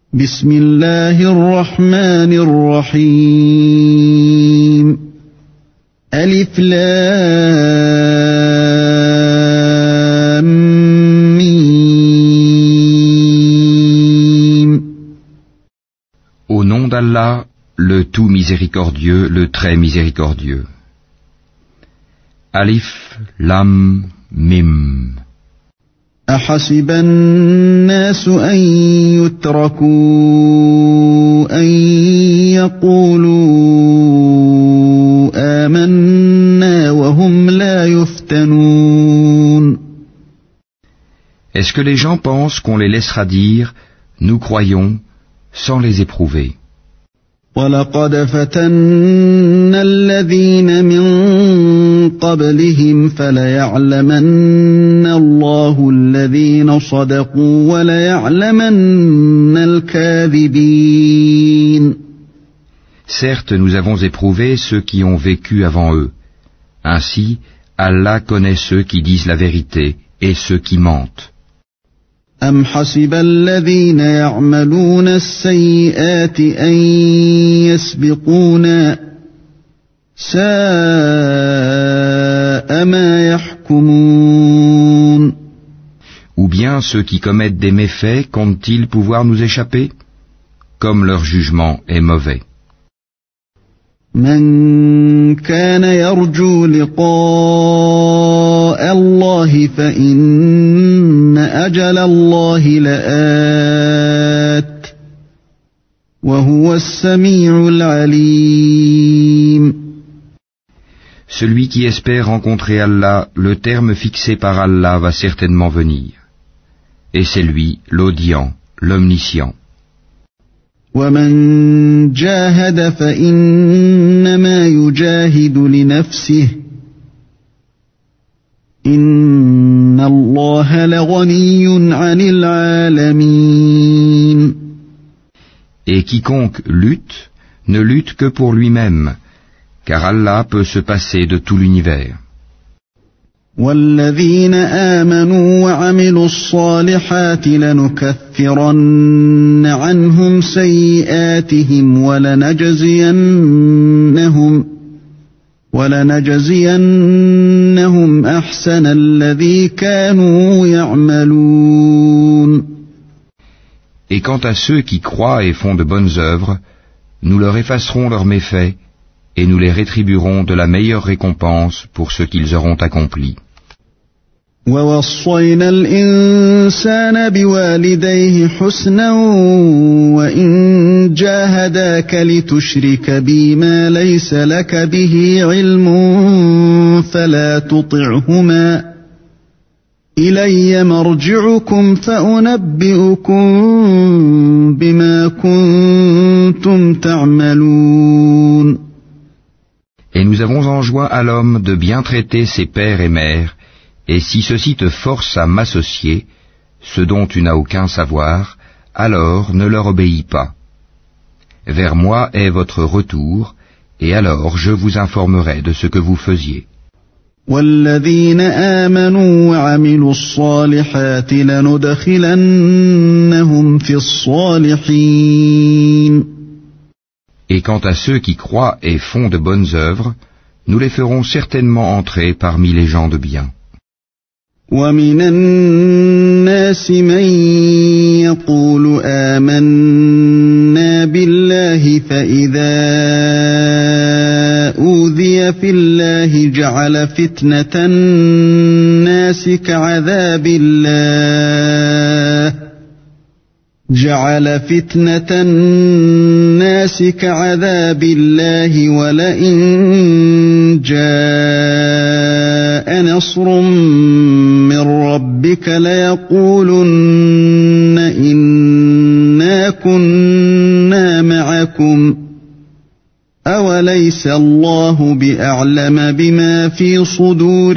بسم الله الرحمن الرحيم ألف لام ميم. Au nom d'Allah, le tout miséricordieux, le très miséricordieux. Alif, Lam, Mim. أحسب الناس أن يتركوا أن يقولوا آمنا وهم لا يفتنون. Est-ce que les gens pensent qu'on les laissera dire « Nous croyons » sans les éprouver? وَلَقَدْ فَتَنَّا الَّذِينَ مِن قَبْلِهِمْ فَلَيَعْلَمَنَّ اللَّهُ الَّذِينَ صَدَقُوا وَلَيَعْلَمَنَّ الْكَاذِبِينَ. Certes, nous avons éprouvé ceux qui ont vécu avant eux. Ainsi, Allah connaît ceux qui disent la vérité et ceux qui mentent. أَمْ حَسِبَ الَّذِينَ يَعْمَلُونَ السَّيِّئَاتِ أَن يَسْبِقُونَا سَاءَ مَا يَحْكُمُونَ. Ou bien ceux qui commettent des méfaits comptent-ils pouvoir nous échapper? Comme leur jugement est mauvais. من كان يرجو لقاء الله فإن أجل الله لآت وهو السميع العليم. Celui qui espère rencontrer Allah, le terme fixé par Allah va certainement venir. Et c'est lui, l'audient, l'omniscient. ومن جاهد فإنما يجاهد لنفسه إن الله لغني عن العالمين. Et quiconque lutte, ne lutte que pour lui-même, car Allah peut se passer de tout l'univers. والذين آمنوا وعملوا الصالحات لنكفرن عنهم سيئاتهم ولنجزينهم أحسن الذي كانوا يعملون. Et quant à ceux qui croient et font de bonnes œuvres, nous leur effacerons leurs méfaits et nous les rétribuerons de la meilleure récompense pour ce qu'ils auront accompli. وَوَصَّيْنَا الْإِنسَانَ بِوَالِدَيْهِ حُسْنًا وَإِنْ جَاهَدَاكَ لِتُشْرِكَ بِي مَا لَيْسَ لَكَ بِهِ عِلْمٌ فَلَا تُطِعْهُمَا إِلَيَّ مَرْجِعُكُمْ فَأُنَبِّئُكُم بِمَا كُنتُمْ تَعْمَلُونَ. Et nous avons enjoint à l'homme de bien traiter ses pères et mères, et si ceux-ci te forcent à m'associer, ce dont tu n'as aucun savoir, alors ne leur obéis pas. Vers moi est votre retour, et alors je vous informerai de ce que vous faisiez. وَالَّذِينَ آمَنُوا وَعَمِلُوا الصَّالِحَاتِ لَنُدْخِلَنَّهُمْ فِي الصَّالِحِينَ. Et quant à ceux qui croient et font de bonnes œuvres, nous les ferons certainement entrer parmi les gens de bien. وَمِنَ النَّاسِ مَن يَقُولُ آمَنَّا بِاللَّهِ فَإِذَا أُوذِيَ فِي اللَّهِ جَعَلَ فِتْنَةَ النَّاسِ كَعَذَابِ اللَّهِ وَلَئِن جَاءَ نَصْرٌ مِّن رَّبِّكَ لَيَقُولُنَّ إِنَّا كُنَّا مَعَكُمْ أَوَلَيْسَ اللَّهُ بِأَعْلَمَ بِمَا فِي صُدُورِ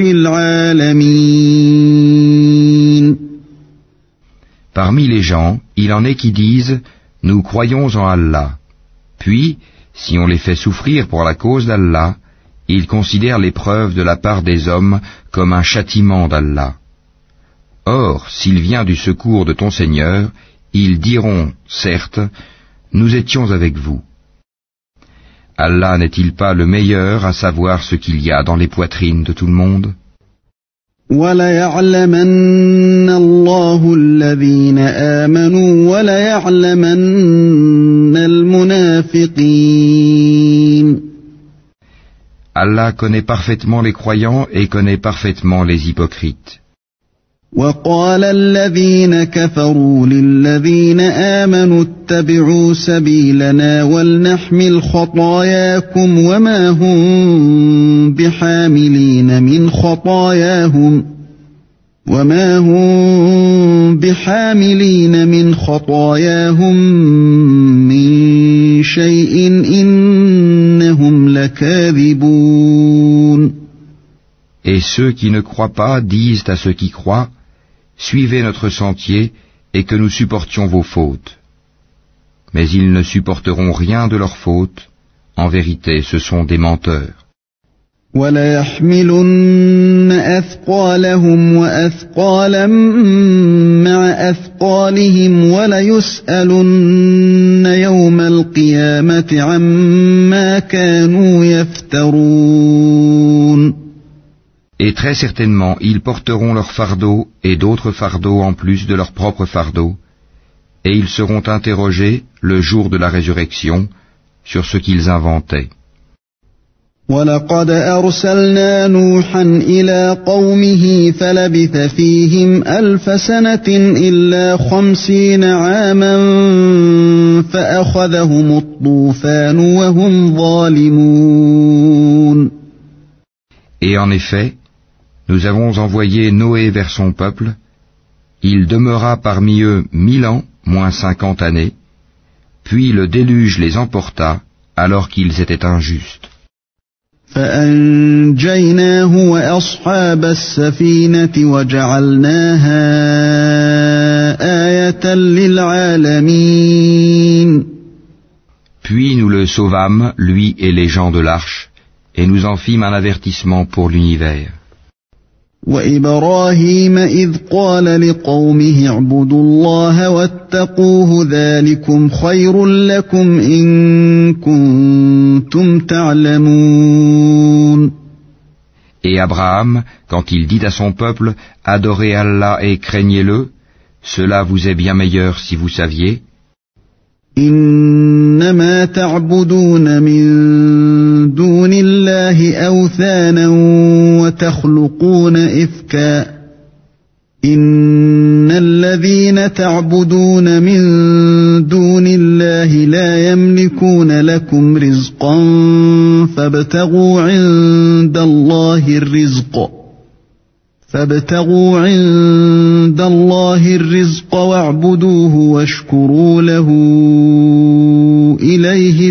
الْعَالَمِينَ. Parmi les gens, il en est qui disent « Nous croyons en Allah ». Puis, si on les fait souffrir pour la cause d'Allah, ils considèrent l'épreuve de la part des hommes comme un châtiment d'Allah. Or, s'il vient du secours de ton Seigneur, Ils diront, certes, nous étions avec vous. Allah n'est-il pas le meilleur à savoir ce qu'il y a dans les poitrines de tout le monde? وَلَيَعْلَمَنَّ اللَّهُ الَّذِينَ آمَنُوا وَلَيَعْلَمَنَّ الْمُنَافِقِينَ. Allah connaît parfaitement les croyants et connaît parfaitement les hypocrites. وَقَالَ الَّذِينَ كَفَرُوا لِلَّذِينَ آمَنُوا اتَّبِعُوا سَبِيلَنَا وَلْنَحْمِلْ خَطَايَاكُمْ وَمَا هُمْ بِحَامِلِينَ مِنْ خَطَايَاهُمْ مِنْ شَيْءٍ إِنَّهُمْ لَكَاذِبُونَ. Et ceux qui ne croient pas disent à ceux qui croient, suivez notre sentier et que nous supportions vos fautes. Mais ils ne supporteront rien de leurs fautes. En vérité, ce sont des menteurs. وَلَيَحْمِلُنَّ أَثْقَالَهُمْ وَأَثْقَالًا مَّعَ أَثْقَالِهِمْ وَلَيُسْأَلُنَّ يَوْمَ الْقِيَامَةِ عَمَّا كَانُوا يَفْتَرُونَ. Et très certainement, ils porteront leur fardeau et d'autres fardeaux en plus de leur propre fardeau, et ils seront interrogés le jour de la résurrection sur ce qu'ils inventaient. وَلَقَدْ أَرْسَلْنَا نُوحًا إِلَىٰ قَوْمِهِ فَلَبِثَ فِيهِمْ أَلْفَ سَنَةٍ إِلَّا 50 عَامًا فَأَخَذَهُمُ الطُّوفَانُ وَهُمْ ظَالِمُونَ. Et en effet, nous avons envoyé Noé vers son peuple. Il demeura parmi eux 1000 ans, moins 50 années, puis le déluge les emporta alors qu'ils étaient injustes. فَأَنْجَيْنَاهُ وَأَصْحَابَ السَّفِينَةِ وَجَعَلْنَاهَا آيَةً لِلْعَالَمِينَ. Puis nous le sauvâmes, lui et les gens de l'arche, et nous en fîmes un avertissement pour l'univers. وَإِبْرَاهِيمَ إِذْ قَالَ لِقَوْمِهِ اعْبُدُوا اللَّهَ وَاتَّقُوهُ ذَلِكُمْ خَيْرٌ لَكُمْ إِن كُنتُمْ تَعْلَمُونَ. Et Abraham, quand il dit à son peuple, adorez Allah et craignez-le, cela vous est bien meilleur si vous saviez. إنما تعبدون من دون الله أوثانا وتخلقون إفكا إن الذين تعبدون من دون الله لا يملكون لكم رزقا فابتغوا عند الله الرزق واعبدوه واشكروا له إليه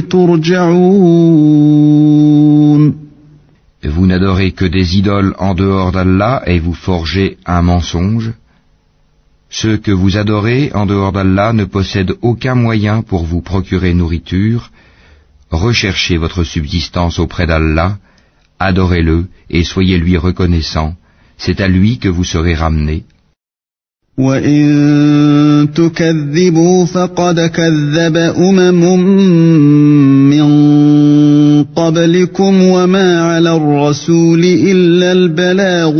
ترجعون. Vous n'adorez que des idoles en dehors d'Allah et vous forgez un mensonge. Ceux que vous adorez en dehors d'Allah ne possèdent aucun moyen pour vous procurer nourriture. Recherchez votre subsistance auprès d'Allah, adorez-le et soyez lui reconnaissants. C'est à lui que vous serez ramenés. وَإِن تُكَذِّبُوا فَقَدْ كَذَّبَ مِن قَبْلِكُمْ وَمَا عَلَى الرَّسُولِ إِلَّا الْبَلَاغُ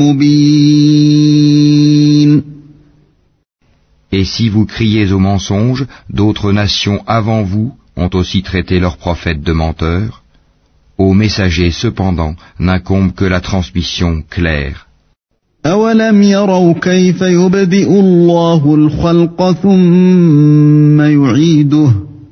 الْمُبِينُ. Et si vous criez au mensonge, d'autres nations avant vous ont aussi traité leurs prophètes de menteurs. Aux messagers, cependant, n'incombe que la transmission claire. أَوَلَمْ يَرَوْا كَيْفَ يُبْدِئُ اللَّهُ الْخَلْقَ ثُمَّ يُعِيدُهُ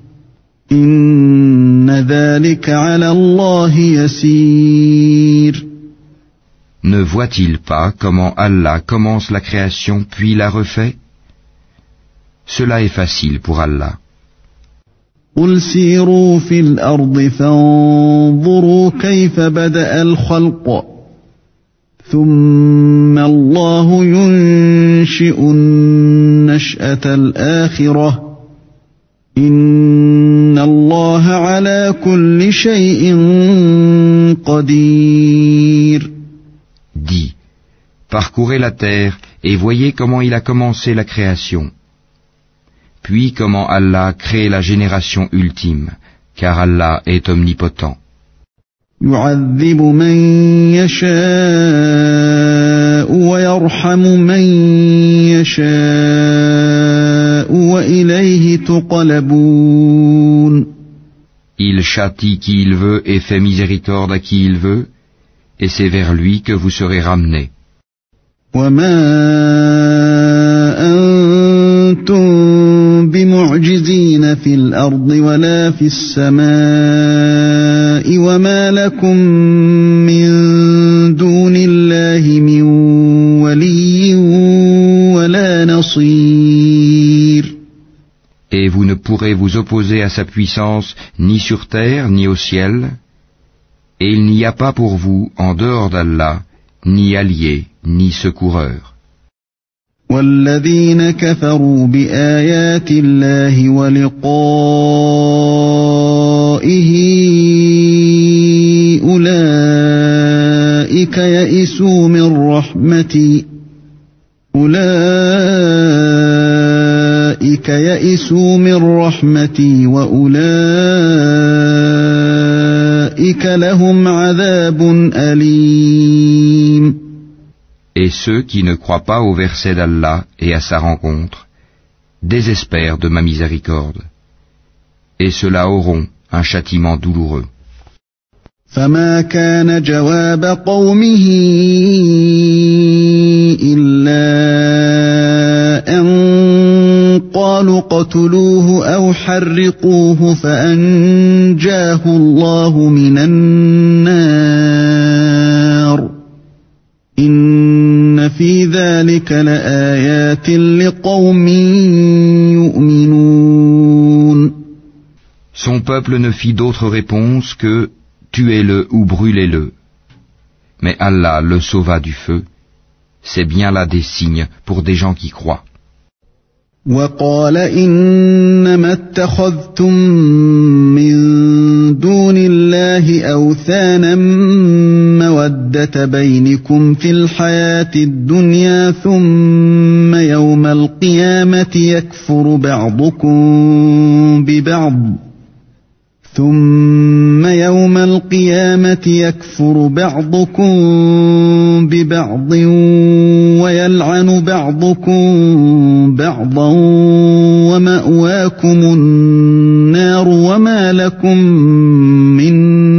إِنَّ ذَلِكَ عَلَى اللَّهِ يَسِيرٌ. Ne voit-il pas comment Allah commence la création puis la refait? Cela est facile pour Allah. قُلْ سِيرُوا فِي الْأَرْضِ فَانظُرُوا كَيْفَ بَدَأَ الْخَلْقَ ثُمَّ اللَّهُ يُنشِئُ النَّشْأَةَ الْآخِرَةَ إِنَّ اللَّهَ عَلَى كُلِّ شَيْءٍ قَدِيرٌ. Dis, parcourez la terre et voyez comment il a commencé la création. puis comment Allah crée la génération ultime, car Allah est omnipotent. يعذب من يشاء ويرحم من يشاء وإليه تقلبون. Il châtie qui il veut et fait miséricorde à qui il veut, et c'est vers lui que vous serez ramenés. وما أنتم بمعجزين في الأرض ولا في السماء وما لكم من دون الله من ولي ولا نصير. Et vous ne pourrez vous opposer à sa puissance ni sur terre ni au ciel, et il n'y a pas pour vous, en dehors d'Allah, ni allié, ni secoureur. والذين كفروا بآيات الله ولقائه أولئك يئسوا من رحمتي وأولئك لهم عذاب أليم. Et ceux qui ne croient pas au verset d'Allah et à sa rencontre désespèrent de ma miséricorde, et ceux-là auront un châtiment douloureux. فما كان جواب قومه إلا أن قالوا اقتلوه أو حرقوه فأنجاه الله من النار إن في ذلك لآيات لقوم يؤمنون. Son peuple ne fit d'autre réponse que « tuez-le ou brûlez-le ». Mais Allah le sauva du feu. C'est bien là des signes pour des gens qui croient. وقال إنما اتخذتم من دون الله أوثانا مودة بينكم في الحياة الدنيا ثم يوم القيامة يكفر بعضكم ببعض ويلعن بعضكم بعضا ومأواكم النار وما لكم من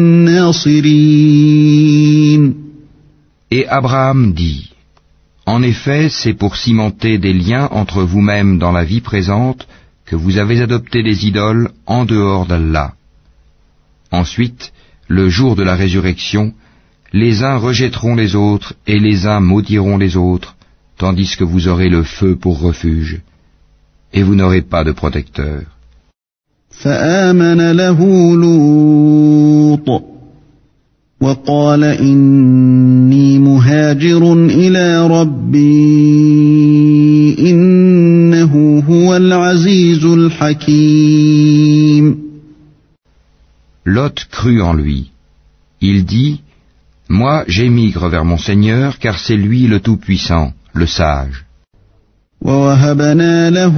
ناصرين. Et Abraham dit, en effet, c'est pour cimenter des liens entre vous-mêmes dans la vie présente que vous avez adopté des idoles en dehors d'Allah. Ensuite, le jour de la résurrection, les uns rejetteront les autres et les uns maudiront les autres, tandis que vous aurez le feu pour refuge, et vous n'aurez pas de protecteur. فآمن له لوط وقال إني مهاجر إلى ربي إنه هو العزيز الحكيم. Lot crut en lui. Il dit, « Moi j'émigre vers mon Seigneur, car c'est lui le Tout-Puissant, le Sage. » ووهبنا له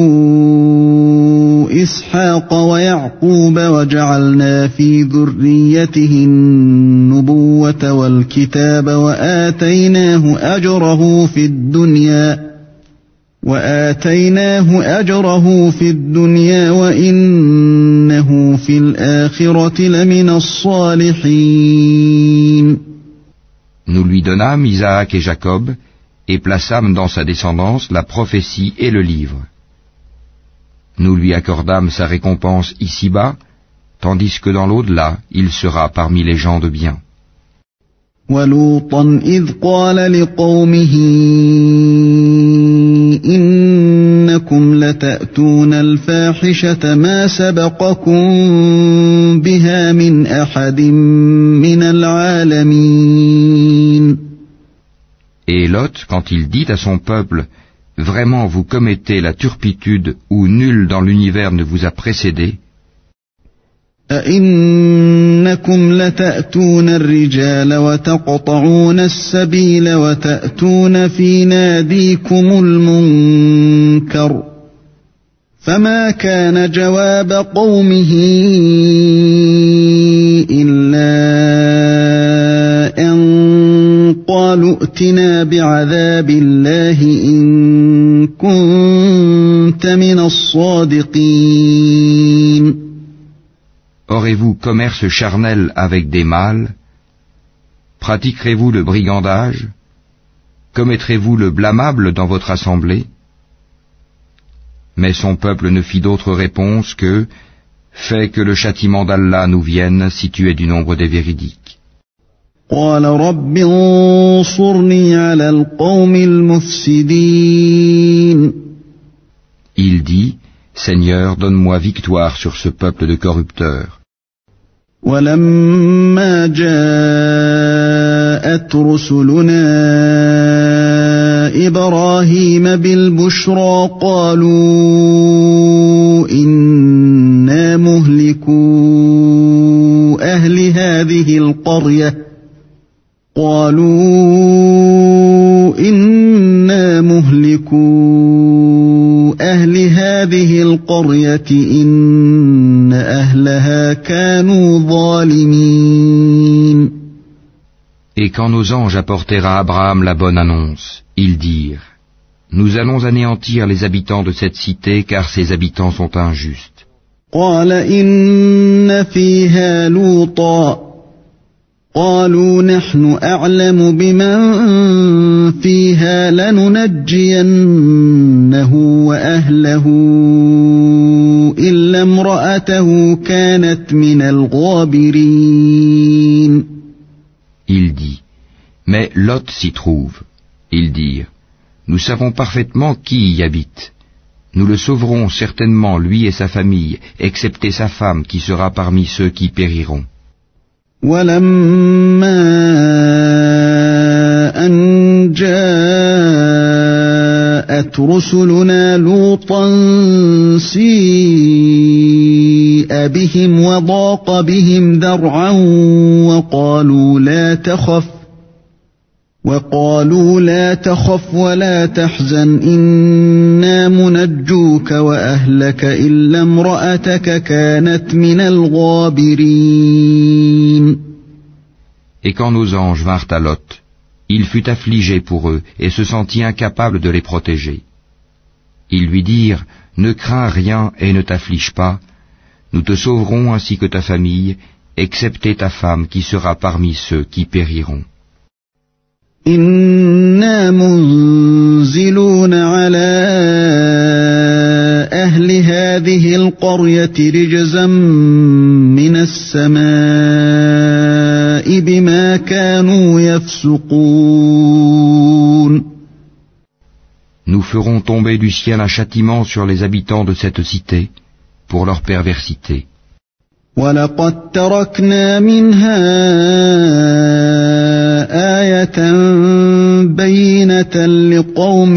إسحاق ويعقوب وجعلنا في ذريته النبوة والكتاب وآتيناه أجره في الدنيا وإنه في الآخرة لمن الصالحين. Nous lui donnâmes Isaac et Jacob, et plaçâmes dans sa descendance la prophétie et le livre. Nous lui accordâmes sa récompense ici-bas, tandis que dans l'au-delà, il sera parmi les gens de bien. وَلُوطًا إِذْ قَالَ لِقَوْمِهِ إِنَّكُمْ لَتَأْتُونَ الْفَاحِشَةَ مَا سَبَقَكُمْ بِهَا مِنْ أَحَدٍ مِنَ الْعَالَمِينَ. Et Lot, quand il dit à son peuple, « Vraiment vous commettez la turpitude où nul dans l'univers ne vous a précédé » أَإِنَّكُمْ لَتَأْتُونَ الرِّجَالَ وَتَقْطَعُونَ السَّبِيلَ وَتَأْتُونَ فِي نَادِيكُمُ الْمُنكَرَ فما كان جواب قومه إلا أن قالوا ائتنا بعذاب الله إن كنت من الصادقين. Aurez-vous commerce charnel avec des mâles? Pratiquerez-vous le brigandage? Commettrez-vous le blâmable dans votre assemblée? Mais son peuple ne fit d'autre réponse que « Fais que le châtiment d'Allah nous vienne si tu es du nombre des véridiques. » قال رب انصرني على القوم المفسدين. Il dit « Seigneur, donne-moi victoire sur ce peuple de corrupteurs. » ولما جاءت رسلنا إبراهيم بالبشرى قالوا إنا مهلكو أهل هذه القرية إن أهلها كانوا ظالمين. Et quand nos anges apportèrent à Abraham la bonne annonce, ils dirent « Nous allons anéantir les habitants de cette cité car ses habitants sont injustes. » قال إن فيها لوطا قالوا نحن أعلم بمن فيها لننجينه وأهله إلا امرأته كانت من الغابرين. Il dit « Mais Lot s'y trouve. » Ils dirent « Nous savons parfaitement qui y habite. Nous le sauverons certainement, lui et sa famille, excepté sa femme qui sera parmi ceux qui périront. » ولما أن جاءت رسلنا لوطا سيء بهم وضاق بهم ذرعا وقالوا لا تخف ولا تحزن إنا منجوك وأهلك إلا امرأتك كانت من الغابرين. Et quand nos anges vinrent à Lot, il fut affligé pour eux et se sentit incapable de les protéger. Ils lui dirent « Ne crains rien et ne t'afflige pas, nous te sauverons ainsi que ta famille, excepté ta femme qui sera parmi ceux qui périront. » إنا منزلون على أهل هذه القرية رجزا من السماء بما كانوا يفسقون. Nous ferons tomber du ciel un châtiment sur les habitants de cette cité pour leur perversité. وَلَقَدْ تَرَكْنَا مِنْهَا آيَةً بَيِّنَةً لِقَوْمٍ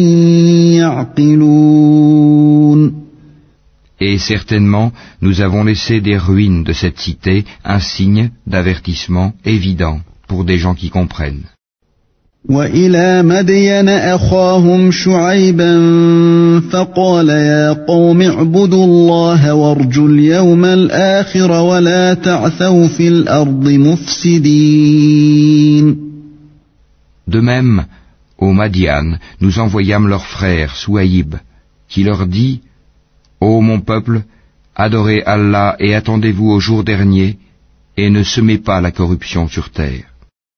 يَعْقِلُونَ. Et certainement, nous avons laissé des ruines de cette cité un signe d'avertissement évident pour des gens qui comprennent. وَإِلَى مَدْيَنَ أَخَاهُمْ شُعَيْبًا فَقَالَ يَا قَوْمِ اعْبُدُوا اللَّهَ وَارْجُوا الْيَوْمَ الْآخِرَ وَلَا تَعْثَوْا فِي الْأَرْضِ مُفْسِدِينَ. De même, au Madian, nous envoyâmes leur frère Souaïb, qui leur dit « Ô mon peuple, adorez Allah et attendez-vous au jour dernier, et ne semez pas la corruption sur terre. »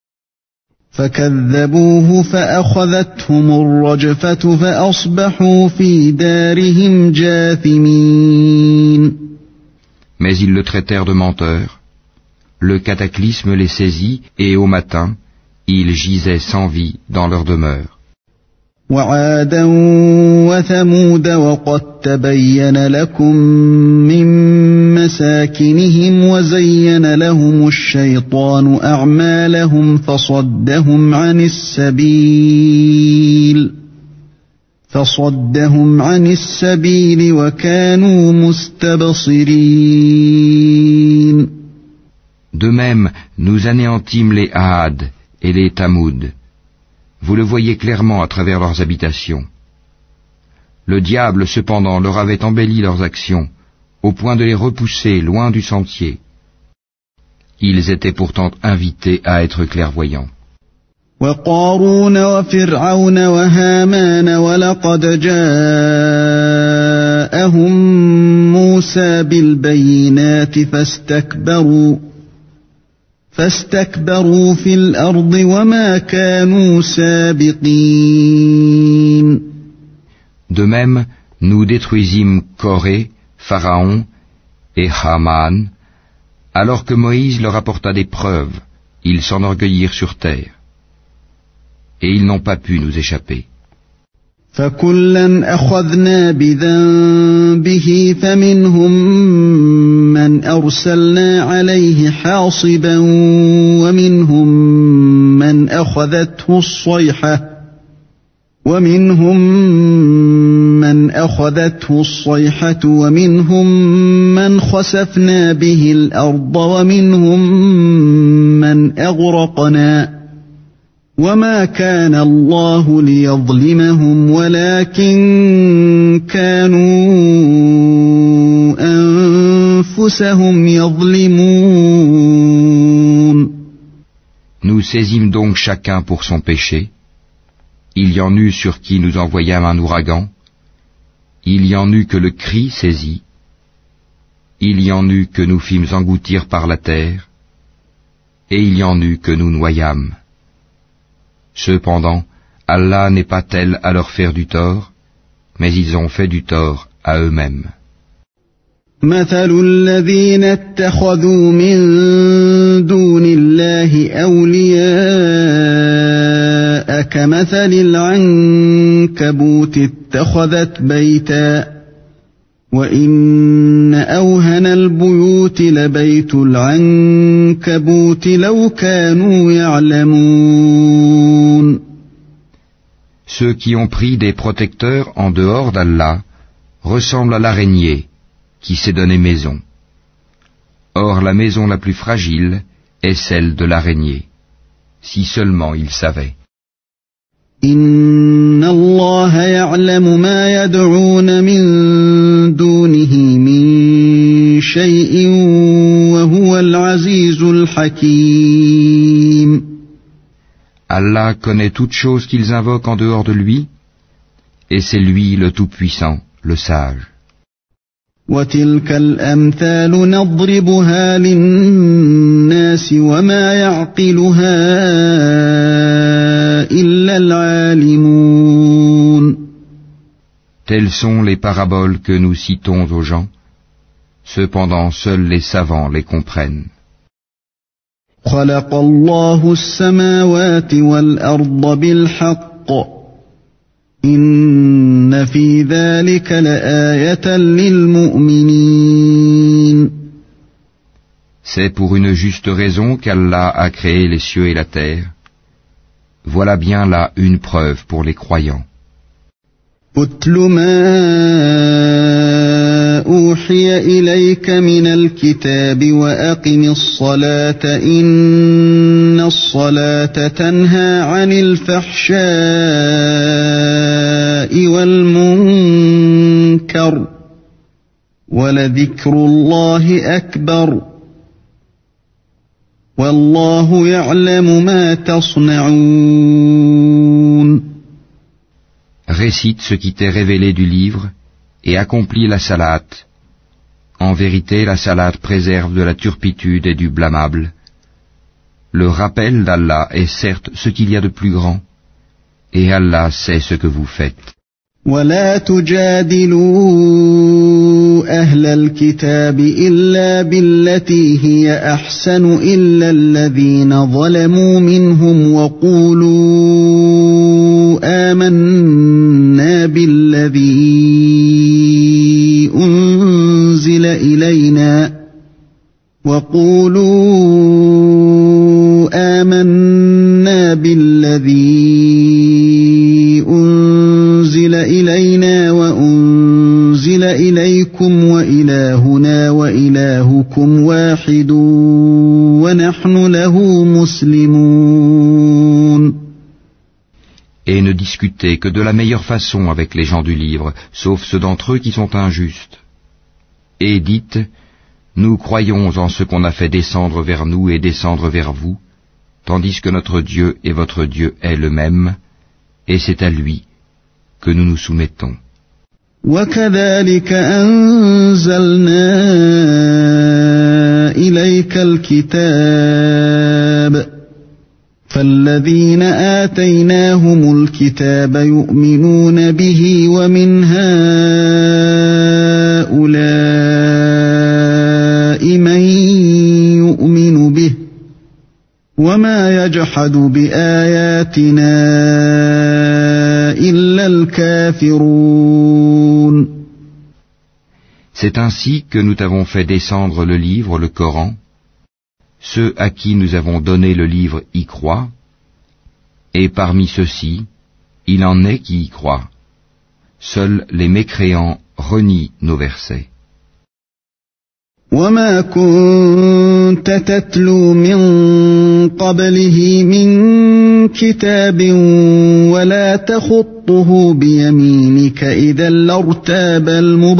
فكذبوه فأخذتهم الرجفة فأصبحوا في دارهم جاثمين. Mais ils le traitèrent de menteur. Le cataclysme les saisit et au matin, ils gisaient sans vie dans leur demeure. وعادا وثمود وقد تبين لكم من مساكنهم وزين لهم الشيطان أعمالهم فصدهم عن السبيل وكانوا مستبصرين. De même, nous anéantîmes les Had et les Tamoud. Vous le voyez clairement à travers leurs habitations. Le diable cependant leur avait embelli leurs actions, au point de les repousser loin du sentier. Ils étaient pourtant invités à être clairvoyants. وقارون وفرعون وهامان ولقد جاءهم موسى بالبينات فاستكبروا في الأرض وما كانوا سابقين. De même, nous détruisîmes Corée, Pharaon et Haman, alors que Moïse leur apporta des preuves, ils s'enorgueillirent sur terre. Et ils n'ont pas pu nous échapper. فكلا أخذنا بذنبه فمنهم من أرسلنا عليه حاصبا ومنهم من أخذته الصيحة ومنهم من خسفنا به الأرض ومنهم من أغرقنا وما كان الله ليظلمهم ولكن كانوا أنفسهم يظلمون. Nous saisîmes donc chacun pour son péché. Il y en eut sur qui nous envoyâmes un ouragan. Il y en eut que le cri saisit. Il y en eut que nous fîmes engloutir par la terre. Et il y en eut que nous noyâmes. Cependant, Allah n'est pas tel à leur faire du tort, mais ils ont fait du tort à eux-mêmes. مثل الذين اتخذوا من دون الله أولياء كمثل العنكبوت اتخذت بيتا وإن أوهن البيوت لبيت العنكبوت لو كانوا يعلمون. Ceux qui ont pris des protecteurs en dehors d'Allah ressemblent à l'araignée qui s'est donné maison. Or la maison la plus fragile est celle de l'araignée, si seulement ils savaient. Inna Allah ya'lamu ma yad'un min dunihi min shay'in wa huwa al-azizul hakim. Allah connaît toutes choses qu'ils invoquent en dehors de lui, et c'est lui le Tout-Puissant, le Sage. وَتِلْكَ الْأَمْثَالُ نَضْرِبُهَا لِلنَّاسِ وَمَا يَعْقِلُهَا إِلَّا الْعَالِمُونَ. Telles sont les paraboles que nous citons aux gens, cependant seuls les savants les comprennent. خَلَقَ اللَّهُ السَّمَاوَاتِ وَالْأَرْضَ بِالْحَقِّ إِنَّ فِي ذَلِكَ لَآيَةً لِلْمُؤْمِنِينَ. C'est pour une juste raison qu'Allah a créé les cieux et la terre. Voilà bien là une preuve pour les croyants. أُتْلُ مَا أُوحِيَ إِلَيْكَ مِنَ الْكِتَابِ وَأَقِمِ الصَّلَاةَ إِنَّ الصَّلَاةَ تَنْهَى عَنِ الْفَحْشَاءِ وَالْمُنكَرِ وَلَذِكْرُ اللَّهِ أَكْبَرُ وَاللَّهُ يَعْلَمُ مَا تَصْنَعُونَ. Récite ce qui t'est révélé du livre et accomplis la salate. En vérité, la salate préserve de la turpitude et du blâmable. Le rappel d'Allah est certes ce qu'il y a de plus grand, et Allah sait ce que vous faites. ولا تجادلوا أهل الكتاب إلا بالتي هي أحسن إلا الذين ظلموا منهم وقولوا آمنا بالذي أنزل إلينا وأنزل إليكم وإلهنا وإلهكم واحد ونحن له مسلمون. Et ne discutez que de la meilleure façon avec les gens du livre, sauf ceux d'entre eux qui sont injustes. Et dites, nous croyons en ce qu'on a fait descendre vers nous et descendre vers vous, tandis que notre Dieu et votre Dieu est le même, et c'est à lui que nous nous soumettons. وكذلك أنزلنا إليك الكتاب فالذين آتيناهم الكتاب يؤمنون به ومن هؤلاء من يؤمن به وما يجحد بآياتنا إلا الكافرون. C'est ainsi que nous t'avons fait descendre le livre, le Coran. Ceux à qui nous avons donné le livre y croient, et parmi ceux-ci, il en est qui y croient. Seuls les mécréants renient nos versets. وما كنت تتلو من قبله من كتاب ولا تخطه بيمينك إذا لارتاب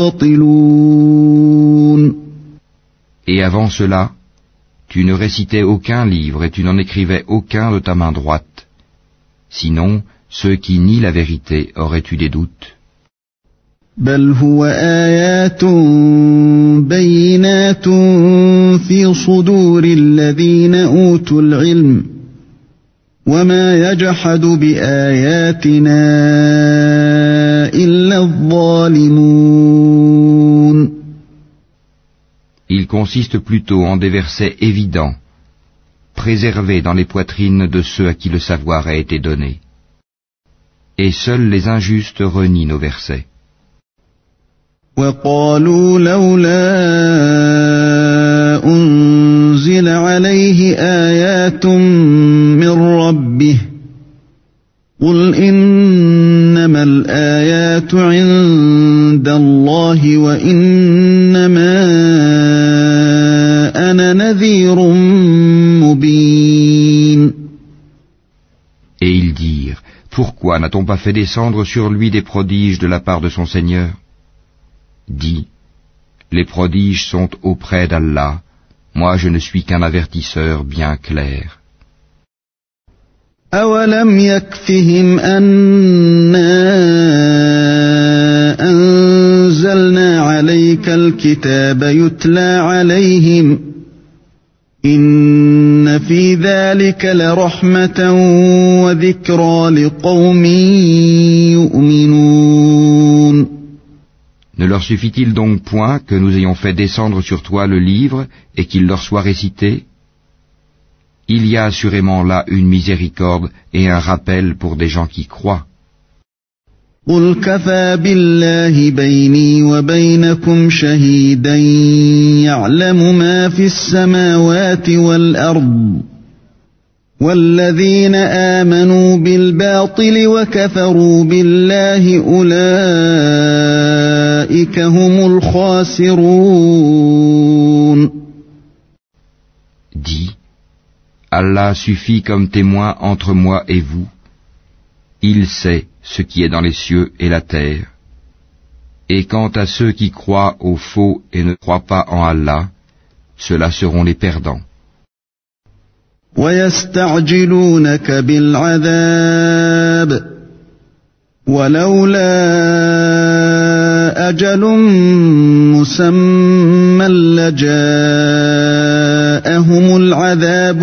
المبطلون. Et avant cela, tu ne récitais aucun livre et tu n'en écrivais aucun de ta main droite. Sinon, ceux qui nient la vérité auraient eu des doutes. بل هو آيات بينات في صدور الذين أوتوا العلم وما يجحد بآياتنا إلا الظالمون. Il consiste plutôt en des versets évidents, préservés dans les poitrines de ceux à qui le savoir a été donné. Et seuls les injustes renient nos versets. وقالوا لولا أنزل عليه آيات من ربه قل إنما الآيات عند الله وإنما أنا نذير مبين. Et ils dirent, pourquoi n'a-t-on pas fait descendre sur lui des prodiges de la part de son Seigneur? Dis, les prodiges sont auprès d'Allah, moi je ne suis qu'un avertisseur bien clair. أولم يكفهم أنا أنزلنا عليك الكتاب يتلى عليهم إن في ذلك لرحمة وذكرى لقوم يؤمنون. Ne leur suffit-il donc point que nous ayons fait descendre sur toi le livre et qu'il leur soit récité? Il y a assurément là une miséricorde et un rappel pour des gens qui croient. قل كفى بالله بيني وبينكم شهيدا يعلم ما في السماوات والأرض والذين آمنوا بالباطل وكفروا بالله أولئك هم الخاسرون. Dis, Allah suffit comme témoin entre moi et vous. Il sait ce qui est dans les cieux et la terre. Et quant à ceux qui croient au faux et ne croient pas en Allah, ceux-là seront les perdants. ويستعجلونك بالعذاب ولولا أجل مسمى لجاءهم العذاب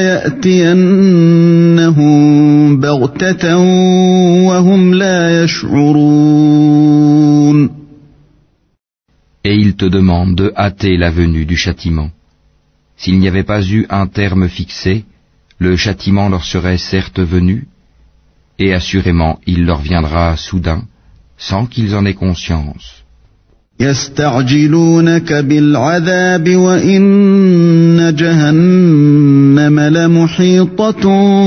وليأتينهم بغتة وهم لا يشعرون. Et ils te demandent de hâter la venue du châtiment. S'il n'y avait pas eu un terme fixé, le châtiment leur serait certes venu, et assurément il leur viendra soudain, sans qu'ils en aient conscience. يستعجلونك بالعذاب وإن جهنم لمحيطة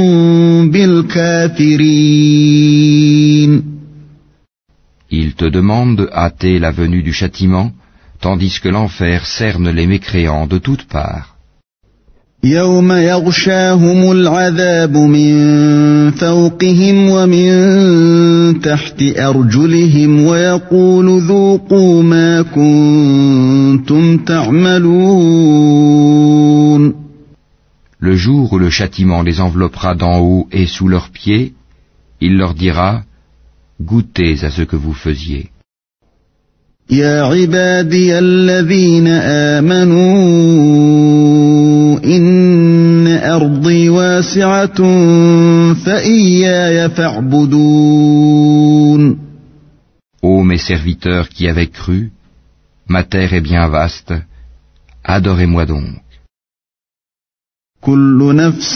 بالكافرين. Ils te demandent de hâter la venue du châtiment, tandis que l'enfer cerne les mécréants de toutes parts. يوم يغشاهم العذاب من فوقهم ومن تحت أرجلهم ويقول ذوقوا ما كنتم تعملون. Le jour où le châtiment les enveloppera d'en haut et sous leurs pieds, il leur dira: Goûtez à ce que vous faisiez. يا عبادي الذين آمنوا إن أرضي واسعة فإياي فاعبدون. Ô mes serviteurs qui avez cru, ma terre est bien vaste, adorez-moi donc. كل نفس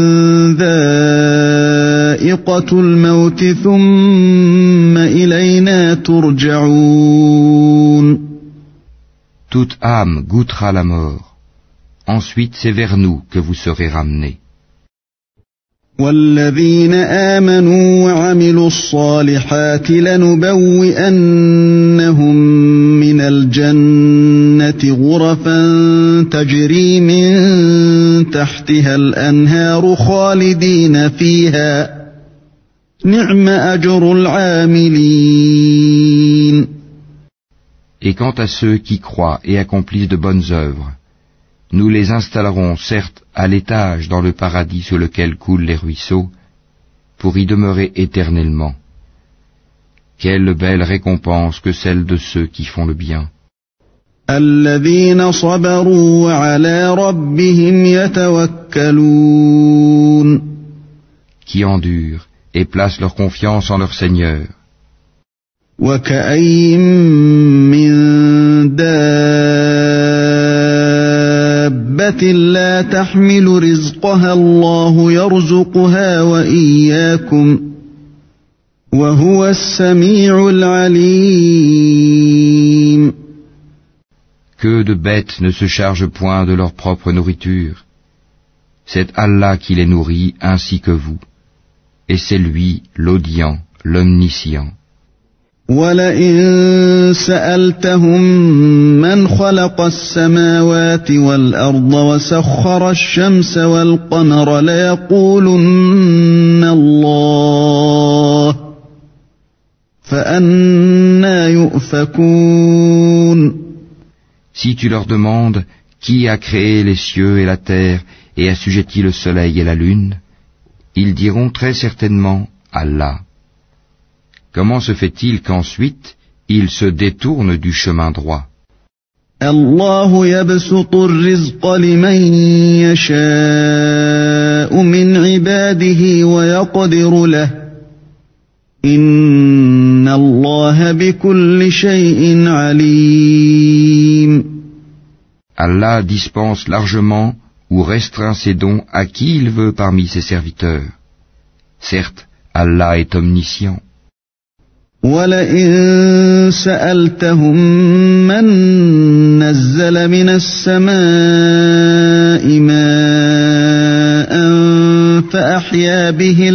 ذائقة الموت ثم إلينا ترجعون. Toute âme goûtera la mort. Ensuite c'est vers nous que vous serez ramenés. والذين آمنوا وعملوا الصالحات لنبوئنهم من الجنة غرفا تجري من تحتها الأنهار خالدين فيها نعم أجر العاملين. Et quant à ceux qui croient et accomplissent de bonnes œuvres, nous les installerons certes à l'étage dans le paradis sur lequel coulent les ruisseaux, pour y demeurer éternellement. Quelle belle récompense que celle de ceux qui font le bien. الذين صبروا وعلى ربهم يتوكلون. Qui endurent et placent leur confiance en leur Seigneur. وكأين من دابة لا تحمل رزقها الله يرزقها وإياكم وهو السميع العليم. Que de bêtes ne se chargent point de leur propre nourriture. C'est Allah qui les nourrit ainsi que vous. Et c'est lui, l'audient, l'omniscient. وَلَئِن سَأَلْتَهُم مَّنْ خَلَقَ السَّمَاوَاتِ وَالْأَرْضَ وَسَخَّرَ الشَّمْسَ وَالْقَمَرَ لَيَقُولُنَّ اللَّهُ فَأَنَّىٰ يُؤْفَكُونَ. Si tu leur demandes qui a créé les cieux et la terre et assujetti le soleil et la lune, ils diront très certainement Allah. Comment se fait-il qu'ensuite ils se détournent du chemin droit? الله يبسط الرزق لمن يشاء من عباده ويقدر له إن الله بكل شيء عليم. Allah dispense largement ou restreint ses dons à qui il veut parmi ses serviteurs. Certes, Allah est omniscient. وَلَئِن سَأَلْتَهُم مَّن نَّزَّلَ مِنَ السَّمَاءِ مَاءً فَأَحْيَا بِهِ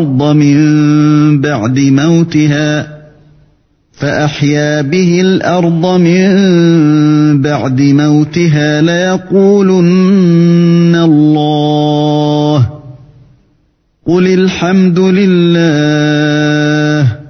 الْأَرْضَ مِن بَعْدِ مَوْتِهَا لَيَقُولُنَّ اللَّهُ قُلِ الْحَمْدُ لِلَّهِ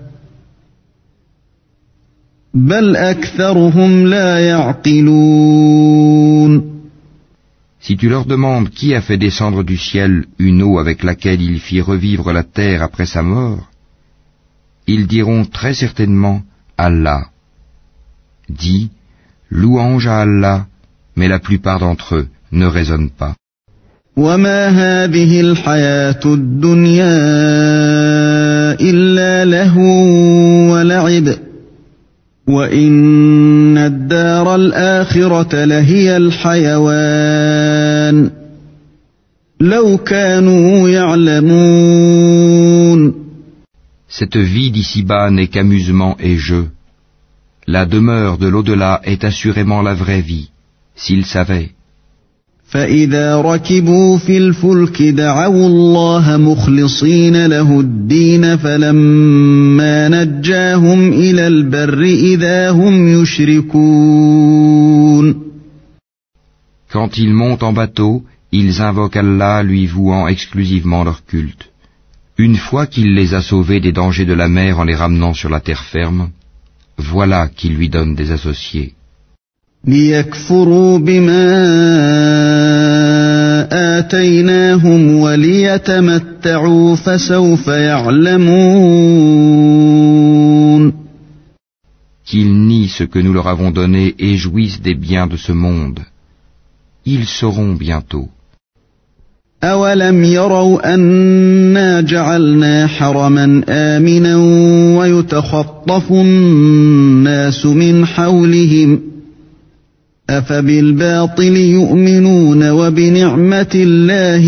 بل أكثرهم لا يعقلون. Si tu leur demandes qui a fait descendre du ciel une eau avec laquelle il fit revivre la terre après sa mort, ils diront très certainement Allah. Dis, louange à Allah, mais la plupart d'entre eux ne raisonnent pas. وما هذه الحياة الدنيا إلا لهو ولعب وَإِنَّ الدَّارَ الْآخِرَةَ لَهِيَ الْحَيَوَانُ لَوْ كَانُوا يَعْلَمُونَ. Cette vie d'ici-bas n'est qu'amusement et jeu. La demeure de l'au-delà est assurément la vraie vie, s'ils savaient. فَإِذَا رَكِبُوا فِي الْفُلْكِ دَعَوُا اللَّهَ مُخْلِصِينَ لَهُ الدِّينَ فَلَمَّا نَجَّاهُمْ إِلَى الْبَرِّ إِذَا هُمْ يُشْرِكُونَ. Quand ils montent en bateau, ils invoquent Allah lui vouant exclusivement leur culte. Une fois qu'il les a sauvés des dangers de la mer en les ramenant sur la terre ferme, voilà qu'ils lui donnent des associés. ليكفروا بما آتيناهم وليتمتعوا فسوف يعلمون. Qu'ils nient ce que nous leur avons donné et jouissent des biens de ce monde. Ils sauront bientôt. أولم يروا أنا جعلنا حرما آمنا ويتخطف الناس من حولهم أفبالباطل يؤمنون وبنعمة الله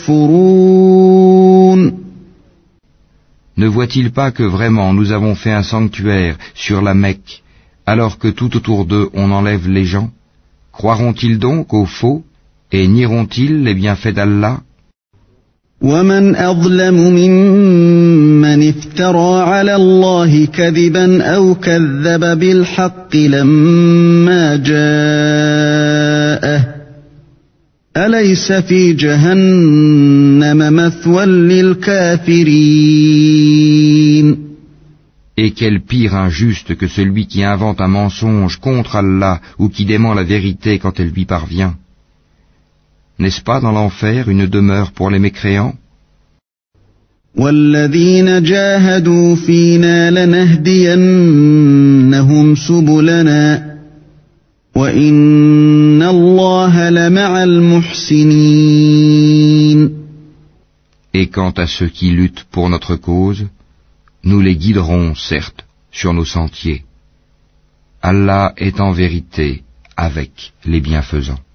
يكفرون. Ne voient-ils pas que vraiment nous avons fait un sanctuaire sur la Mecque, alors que tout autour d'eux on enlève les gens? Croiront-ils donc au faux, et nieront-ils les bienfaits d'Allah? ومن أظلم ممن افترى على الله كذبا أو كذب بالحق لما جاءه أليس في جهنم مثوى للكافرين. Et quel pire injuste que celui qui invente un mensonge contre Allah ou qui dément la vérité quand elle lui parvient. N'est-ce pas dans l'enfer une demeure pour les mécréants? والذين جاهدوا فينا لنهدينهم سبلنا وإن الله لمع المحسنين. Et quant à ceux qui luttent pour notre cause, nous les guiderons, certes, sur nos sentiers. Allah est en vérité avec les bienfaisants.